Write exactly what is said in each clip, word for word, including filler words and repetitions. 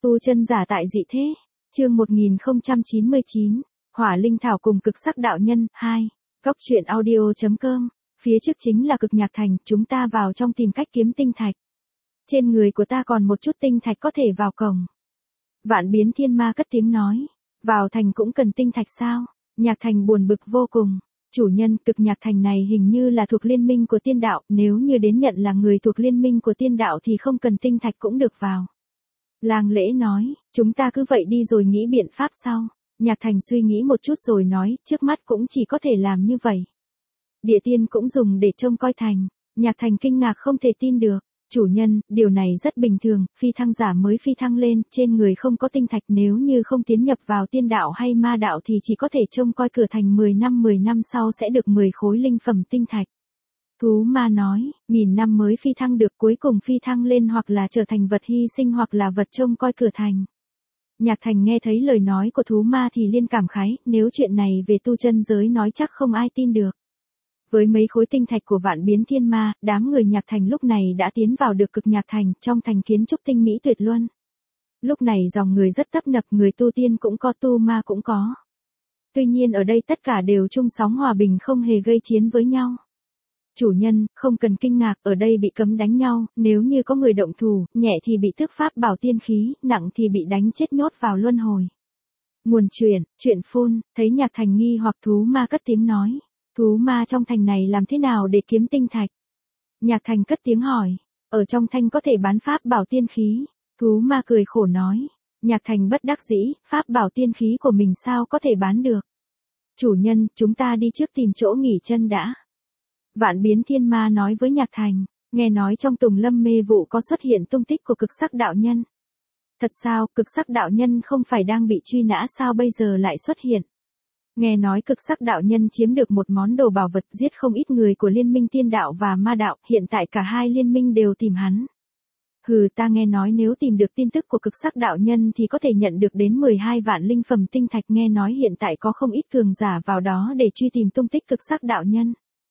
Tu chân giả tại dị thế. Chương một nghìn không trăm chín mươi chín. Hỏa linh thảo cùng cực sắc đạo nhân. hai. Góc truyện audio.com. Phía trước chính là cực nhạc thành, chúng ta vào trong tìm cách kiếm tinh thạch. Trên người của ta còn một chút tinh thạch có thể vào cổng. Vạn biến thiên ma cất tiếng nói. Vào thành cũng cần tinh thạch sao? Nhạc thành buồn bực vô cùng. Chủ nhân, cực nhạc thành này hình như là thuộc liên minh của tiên đạo, nếu như đến nhận là người thuộc liên minh của tiên đạo thì không cần tinh thạch cũng được vào. Lang lễ nói, chúng ta cứ vậy đi rồi nghĩ biện pháp sau. Nhạc thành suy nghĩ một chút rồi nói, trước mắt cũng chỉ có thể làm như vậy. Địa tiên cũng dùng để trông coi thành. Nhạc thành kinh ngạc không thể tin được. Chủ nhân, điều này rất bình thường, phi thăng giả mới phi thăng lên, trên người không có tinh thạch, nếu như không tiến nhập vào tiên đạo hay ma đạo thì chỉ có thể trông coi cửa thành mười năm mười năm sau sẽ được mười khối linh phẩm tinh thạch. Thú ma nói, nghìn năm mới phi thăng được, cuối cùng phi thăng lên hoặc là trở thành vật hy sinh hoặc là vật trông coi cửa thành. Nhạc thành nghe thấy lời nói của thú ma thì liên cảm khái, nếu chuyện này về tu chân giới nói chắc không ai tin được. Với mấy khối tinh thạch của vạn biến thiên ma, đám người nhạc thành lúc này đã tiến vào được cực nhạc thành, trong thành kiến trúc tinh mỹ tuyệt luân. Lúc này dòng người rất tấp nập, người tu tiên cũng có, tu ma cũng có. Tuy nhiên ở đây tất cả đều chung sóng hòa bình, không hề gây chiến với nhau. Chủ nhân, không cần kinh ngạc, ở đây bị cấm đánh nhau, nếu như có người động thủ, nhẹ thì bị tước pháp bảo tiên khí, nặng thì bị đánh chết nhốt vào luân hồi. Nguồn truyền, chuyện phun, thấy nhạc thành nghi hoặc thú ma cất tiếng nói. Thú ma trong thành này làm thế nào để kiếm tinh thạch? Nhạc thành cất tiếng hỏi. Ở trong thành có thể bán pháp bảo tiên khí. Thú ma cười khổ nói. Nhạc thành bất đắc dĩ, pháp bảo tiên khí của mình sao có thể bán được? Chủ nhân, chúng ta đi trước tìm chỗ nghỉ chân đã. Vạn biến thiên ma nói với nhạc thành. Nghe nói trong tùng lâm mê vụ có xuất hiện tung tích của cực sắc đạo nhân. Thật sao, cực sắc đạo nhân không phải đang bị truy nã sao bây giờ lại xuất hiện? Nghe nói cực sắc đạo nhân chiếm được một món đồ bảo vật, giết không ít người của liên minh tiên đạo và ma đạo, hiện tại cả hai liên minh đều tìm hắn. Hừ, ta nghe nói nếu tìm được tin tức của cực sắc đạo nhân thì có thể nhận được đến mười hai vạn linh phẩm tinh thạch, nghe nói hiện tại có không ít cường giả vào đó để truy tìm tung tích cực sắc đạo nhân.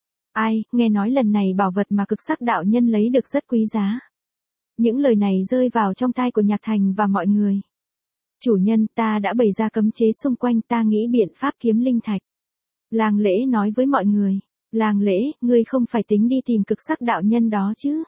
Ai, nghe nói lần này bảo vật mà cực sắc đạo nhân lấy được rất quý giá. Những lời này rơi vào trong tai của nhạc thành và mọi người. Chủ nhân, ta đã bày ra cấm chế xung quanh, ta nghĩ biện pháp kiếm linh thạch. Lang lễ nói với mọi người. Lang lễ, ngươi không phải tính đi tìm cực sắc đạo nhân đó chứ?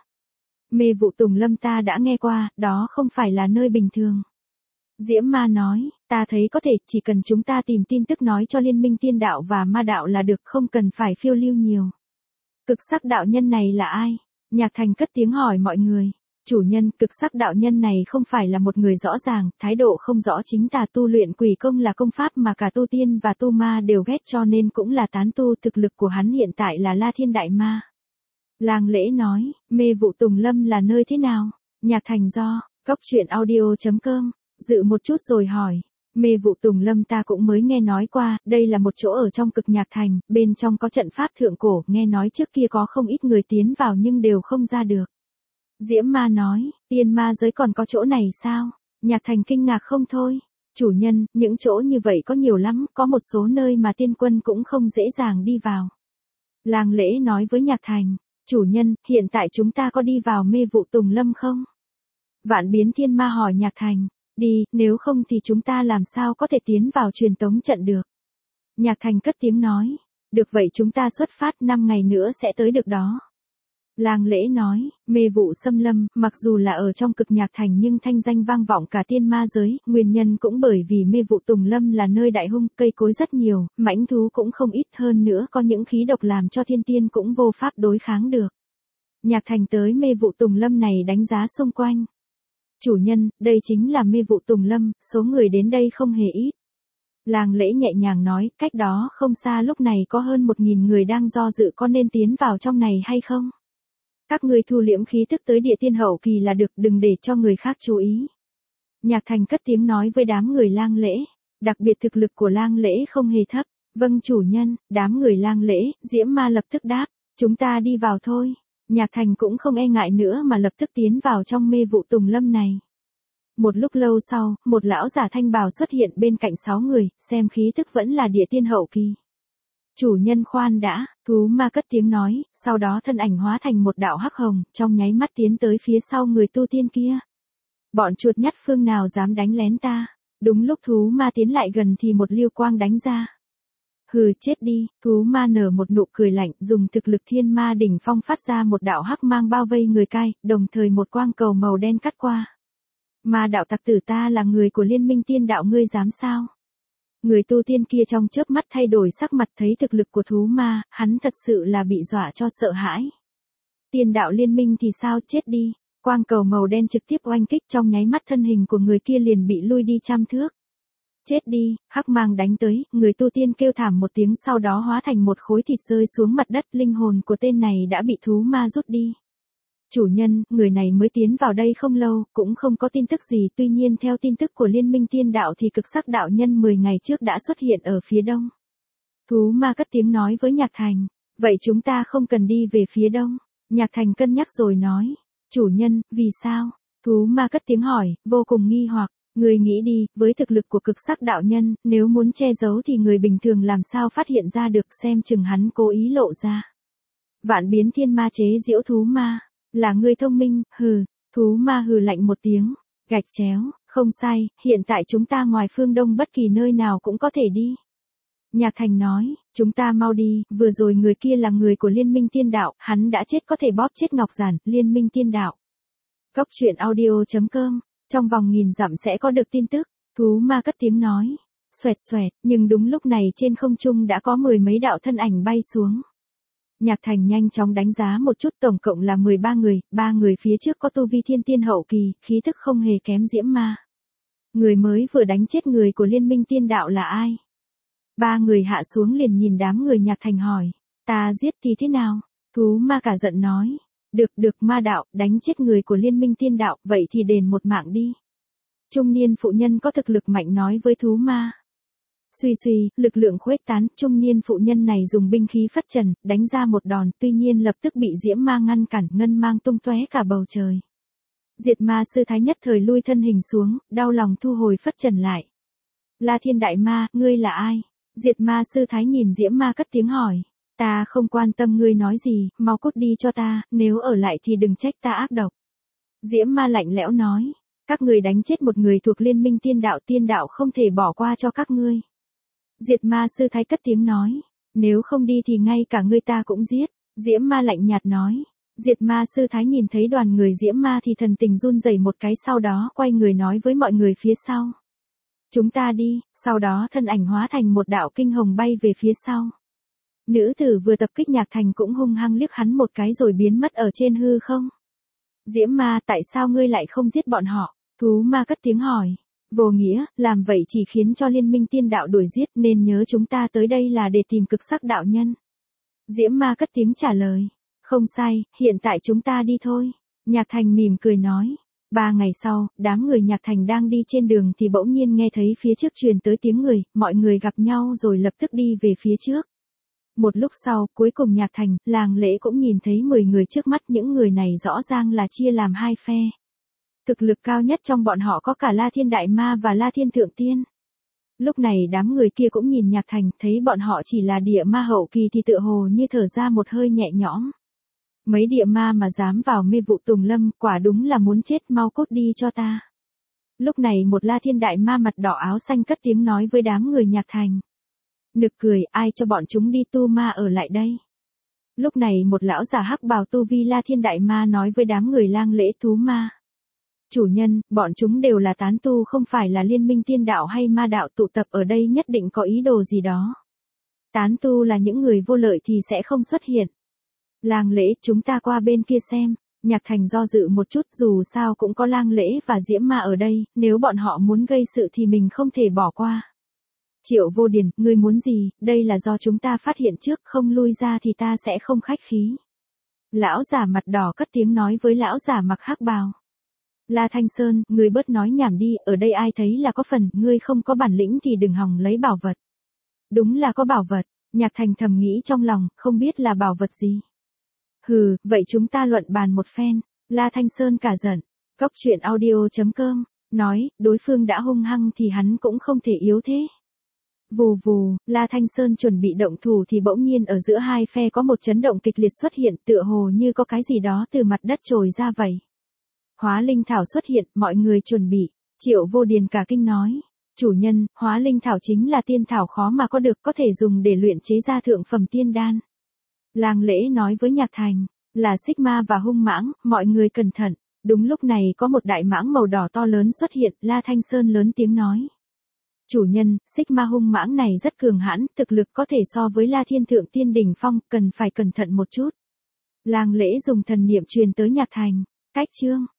Mê vụ tùng lâm ta đã nghe qua, đó không phải là nơi bình thường. Diễm ma nói, ta thấy có thể, chỉ cần chúng ta tìm tin tức nói cho liên minh tiên đạo và ma đạo là được, không cần phải phiêu lưu nhiều. Cực sắc đạo nhân này là ai? Nhạc thành cất tiếng hỏi mọi người. Chủ nhân, cực sắc đạo nhân này không phải là một người rõ ràng, thái độ không rõ chính tà, tu luyện quỷ công là công pháp mà cả tu tiên và tu ma đều ghét, cho nên cũng là tán tu, thực lực của hắn hiện tại là La Thiên Đại Ma. Lang lễ nói, mê vụ tùng lâm là nơi thế nào? Nhạc thành do, góc truyện audio.com, dự một chút rồi hỏi. Mê vụ tùng lâm ta cũng mới nghe nói qua, đây là một chỗ ở trong cực nhạc thành, bên trong có trận pháp thượng cổ, nghe nói trước kia có không ít người tiến vào nhưng đều không ra được. Diễm ma nói, tiên ma giới còn có chỗ này sao? Nhạc thành kinh ngạc không thôi. Chủ nhân, những chỗ như vậy có nhiều lắm, có một số nơi mà tiên quân cũng không dễ dàng đi vào. Lang lễ nói với nhạc thành, chủ nhân, hiện tại chúng ta có đi vào mê vụ tùng lâm không? Vạn biến thiên ma hỏi nhạc thành, đi, nếu không thì chúng ta làm sao có thể tiến vào truyền tống trận được? Nhạc thành cất tiếng nói, được vậy chúng ta xuất phát, năm ngày nữa sẽ tới được đó. Lang lễ nói, mê vụ xâm lâm, mặc dù là ở trong cực nhạc thành nhưng thanh danh vang vọng cả tiên ma giới, nguyên nhân cũng bởi vì mê vụ tùng lâm là nơi đại hung, cây cối rất nhiều, mãnh thú cũng không ít, hơn nữa có những khí độc làm cho thiên tiên cũng vô pháp đối kháng được. Nhạc thành tới mê vụ tùng lâm này đánh giá xung quanh. Chủ nhân, đây chính là mê vụ tùng lâm, số người đến đây không hề ít. Lang lễ nhẹ nhàng nói, cách đó không xa lúc này có hơn một nghìn người đang do dự có nên tiến vào trong này hay không? Các ngươi thu liễm khí tức tới địa tiên hậu kỳ là được, đừng để cho người khác chú ý. Nhạc thành cất tiếng nói với đám người lang lễ, đặc biệt thực lực của lang lễ không hề thấp. Vâng chủ nhân, đám người lang lễ, Diễm ma lập tức đáp, chúng ta đi vào thôi. Nhạc thành cũng không e ngại nữa mà lập tức tiến vào trong mê vụ tùng lâm này. Một lúc lâu sau, một lão giả thanh bào xuất hiện bên cạnh sáu người, xem khí tức vẫn là địa tiên hậu kỳ. Chủ nhân khoan đã, thú ma cất tiếng nói, sau đó thân ảnh hóa thành một đạo hắc hồng, trong nháy mắt tiến tới phía sau người tu tiên kia. Bọn chuột nhắt phương nào dám đánh lén ta. Đúng lúc thú ma tiến lại gần thì một liêu quang đánh ra. Hừ, chết đi, thú ma nở một nụ cười lạnh, dùng thực lực thiên ma đỉnh phong phát ra một đạo hắc mang bao vây người cai, đồng thời một quang cầu màu đen cắt qua. Ma đạo tặc tử, ta là người của liên minh tiên đạo, ngươi dám sao? Người tu tiên kia trong chớp mắt thay đổi sắc mặt, thấy thực lực của thú ma, hắn thật sự là bị dọa cho sợ hãi. Tiên đạo liên minh thì sao, chết đi. Quang cầu màu đen trực tiếp oanh kích, trong nháy mắt thân hình của người kia liền bị lui đi trăm thước. Chết đi, hắc mang đánh tới, người tu tiên kêu thảm một tiếng, sau đó hóa thành một khối thịt rơi xuống mặt đất, linh hồn của tên này đã bị thú ma rút đi. Chủ nhân, người này mới tiến vào đây không lâu, cũng không có tin tức gì, tuy nhiên theo tin tức của liên minh tiên đạo thì cực sắc đạo nhân mười ngày trước đã xuất hiện ở phía đông. Thú ma cất tiếng nói với Nhạc Thành, vậy chúng ta không cần đi về phía đông. Nhạc Thành cân nhắc rồi nói, chủ nhân, vì sao? Thú ma cất tiếng hỏi, vô cùng nghi hoặc. Người nghĩ đi, với thực lực của cực sắc đạo nhân, nếu muốn che giấu thì người bình thường làm sao phát hiện ra được, xem chừng hắn cố ý lộ ra. Vạn biến thiên ma chế giễu thú ma, là người thông minh, hừ, thú ma hừ lạnh một tiếng, gạch chéo, không sai, hiện tại chúng ta ngoài phương đông bất kỳ nơi nào cũng có thể đi. Nhạc Thành nói, chúng ta mau đi, vừa rồi người kia là người của liên minh tiên đạo, hắn đã chết, có thể bóp chết Ngọc Giản, liên minh tiên đạo. Góc truyện audio chấm com, trong vòng nghìn dặm sẽ có được tin tức, thú ma cất tiếng nói, xoẹt xoẹt, nhưng đúng lúc này trên không trung đã có mười mấy đạo thân ảnh bay xuống. Nhạc Thành nhanh chóng đánh giá một chút, tổng cộng là mười ba người, ba người phía trước có tu vi thiên tiên hậu kỳ, khí thức không hề kém Diễm Ma. Người mới vừa đánh chết người của liên minh tiên đạo là ai? Ba người hạ xuống liền nhìn đám người Nhạc Thành hỏi, ta giết thì thế nào? Thú ma cả giận nói, được được ma đạo, đánh chết người của liên minh tiên đạo, vậy thì đền một mạng đi. Trung niên phụ nhân có thực lực mạnh nói với thú ma. Suy suy, lực lượng khuếch tán, trung niên phụ nhân này dùng binh khí phất trần, đánh ra một đòn, tuy nhiên lập tức bị diễm ma ngăn cản, ngân mang tung tóe cả bầu trời. Diệt ma sư thái nhất thời lui thân hình xuống, đau lòng thu hồi phất trần lại. La Thiên đại ma, ngươi là ai? Diệt ma sư thái nhìn diễm ma cất tiếng hỏi. Ta không quan tâm ngươi nói gì, mau cút đi cho ta, nếu ở lại thì đừng trách ta ác độc. Diễm ma lạnh lẽo nói, các người đánh chết một người thuộc liên minh tiên đạo, tiên đạo không thể bỏ qua cho các ngươi. Diệt ma sư thái cất tiếng nói, nếu không đi thì ngay cả ngươi ta cũng giết. Diễm ma lạnh nhạt nói, diệt ma sư thái nhìn thấy đoàn người diễm ma thì thần tình run rẩy một cái, sau đó quay người nói với mọi người phía sau. Chúng ta đi, sau đó thân ảnh hóa thành một đạo kinh hồng bay về phía sau. Nữ tử vừa tập kích Nhạc Thành cũng hung hăng liếc hắn một cái rồi biến mất ở trên hư không. Diễm ma, tại sao ngươi lại không giết bọn họ? Thú ma cất tiếng hỏi. Vô nghĩa, làm vậy chỉ khiến cho liên minh tiên đạo đuổi giết, nên nhớ chúng ta tới đây là để tìm cực sắc đạo nhân. Diễm ma cất tiếng trả lời. Không sai, hiện tại chúng ta đi thôi. Nhạc Thành mỉm cười nói. Ba ngày sau, đám người Nhạc Thành đang đi trên đường thì bỗng nhiên nghe thấy phía trước truyền tới tiếng người, mọi người gặp nhau rồi lập tức đi về phía trước. Một lúc sau, cuối cùng Nhạc Thành, Làng Lễ cũng nhìn thấy mười người trước mắt, những người này rõ ràng là chia làm hai phe. Thực lực cao nhất trong bọn họ có cả La Thiên Đại Ma và La Thiên Thượng Tiên. Lúc này đám người kia cũng nhìn Nhạc Thành, thấy bọn họ chỉ là địa ma hậu kỳ thì tựa hồ như thở ra một hơi nhẹ nhõm. Mấy địa ma mà dám vào mê vụ tùng lâm, quả đúng là muốn chết, mau cút đi cho ta. Lúc này một La Thiên Đại Ma mặt đỏ áo xanh cất tiếng nói với đám người Nhạc Thành. Nực cười, ai cho bọn chúng đi, tu ma ở lại đây. Lúc này một lão già hắc bào tu vi La Thiên Đại Ma nói với đám người Lang Lễ thú ma. Chủ nhân, bọn chúng đều là tán tu, không phải là liên minh tiên đạo hay ma đạo, tụ tập ở đây nhất định có ý đồ gì đó. Tán tu là những người vô lợi thì sẽ không xuất hiện. Lang Lễ, chúng ta qua bên kia xem. Nhạc Thành do dự một chút, dù sao cũng có Lang Lễ và Diễm Ma ở đây, nếu bọn họ muốn gây sự thì mình không thể bỏ qua. Triệu Vô Điền, ngươi muốn gì, đây là do chúng ta phát hiện trước, không lui ra thì ta sẽ không khách khí. Lão giả mặt đỏ cất tiếng nói với lão giả mặc hắc bào. La Thanh Sơn, ngươi bớt nói nhảm đi, ở đây ai thấy là có phần, ngươi không có bản lĩnh thì đừng hòng lấy bảo vật. Đúng là có bảo vật, Nhạc Thành thầm nghĩ trong lòng, không biết là bảo vật gì. Hừ, vậy chúng ta luận bàn một phen. La Thanh Sơn cả giận. Góc truyện audio chấm com, nói, đối phương đã hung hăng thì hắn cũng không thể yếu thế. Vù vù, La Thanh Sơn chuẩn bị động thủ thì bỗng nhiên ở giữa hai phe có một chấn động kịch liệt xuất hiện, tựa hồ như có cái gì đó từ mặt đất trồi ra vậy. Hóa linh thảo xuất hiện, mọi người chuẩn bị. Triệu Vô Điền cả kinh nói. Chủ nhân, hóa linh thảo chính là tiên thảo khó mà có được, có thể dùng để luyện chế ra thượng phẩm tiên đan. Lang Lễ nói với Nhạc Thành, là xích ma và hung mãng, mọi người cẩn thận. Đúng lúc này có một đại mãng màu đỏ to lớn xuất hiện, La Thanh Sơn lớn tiếng nói. Chủ nhân, xích ma hung mãng này rất cường hãn, thực lực có thể so với La Thiên Thượng Tiên đỉnh phong, cần phải cẩn thận một chút. Lang Lễ dùng thần niệm truyền tới Nhạc Thành. Cách chương